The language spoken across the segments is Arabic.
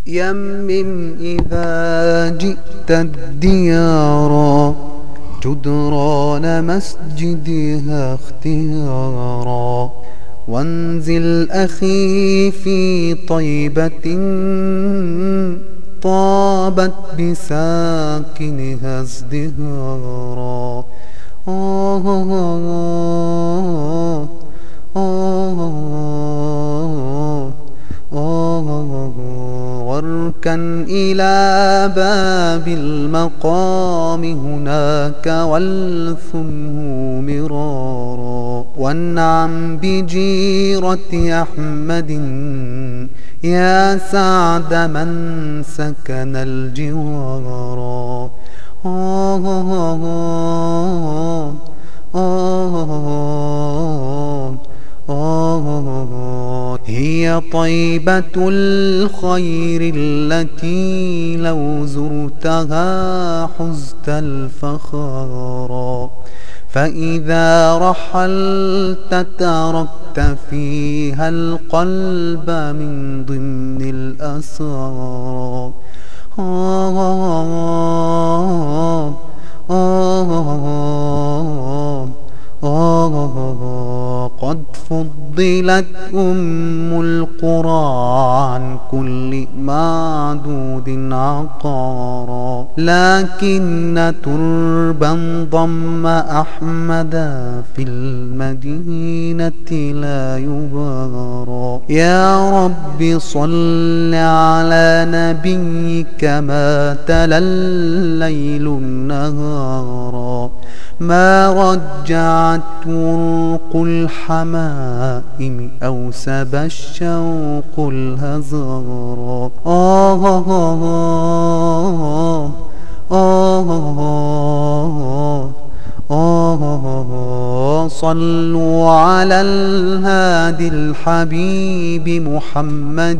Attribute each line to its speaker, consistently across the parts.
Speaker 1: يمم إذا جئت الديارا جدران مسجدها اختيارا، وانزل أخي في طيبة طابت بساكنها ازدهارا. واركن إلى باب المقام هناك والثمه مرارا، وانعم بجيرة أحمد يا سعد من سكن الجوارا. هي طيبة الخير التي لو زرتها حزت الفخارا، فإذا رحلت تركت فيها القلب من ضمن الأسرار. قد فضلت أم القرى عن كل معدود عقارا، لكن تربا ضم أحمد في المدينة لا يبارى. يا رب صل على نبيك ما تلا الليل النهارا، ما رجعت ورق الحمائم أو سبى الشوق الهزارا. صلوا على الهادي الحبيب محمد،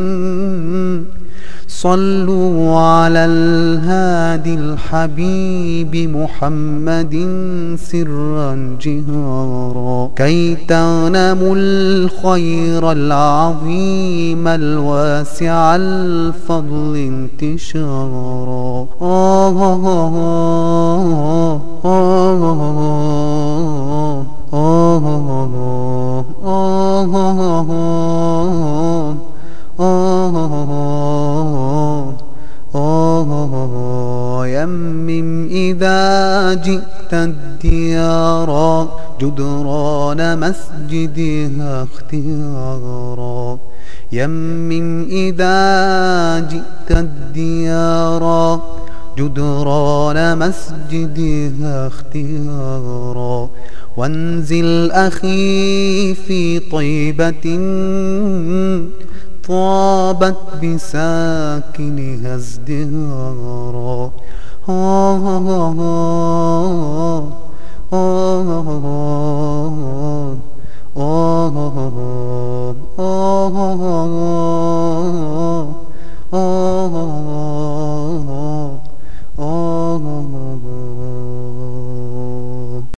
Speaker 1: صلوا على الهادي الحبيب محمد سرا جهارا، كي تغنموا الخير العظيم الواسع الفضل انتشارا. يمم إذا جئت الديارا جدران مسجدها اختيارا، يمم إذا جئت الديارا جدران مسجدها اختيارا، وانزل أخي في طيبة طابت بساكنها ازدهارا.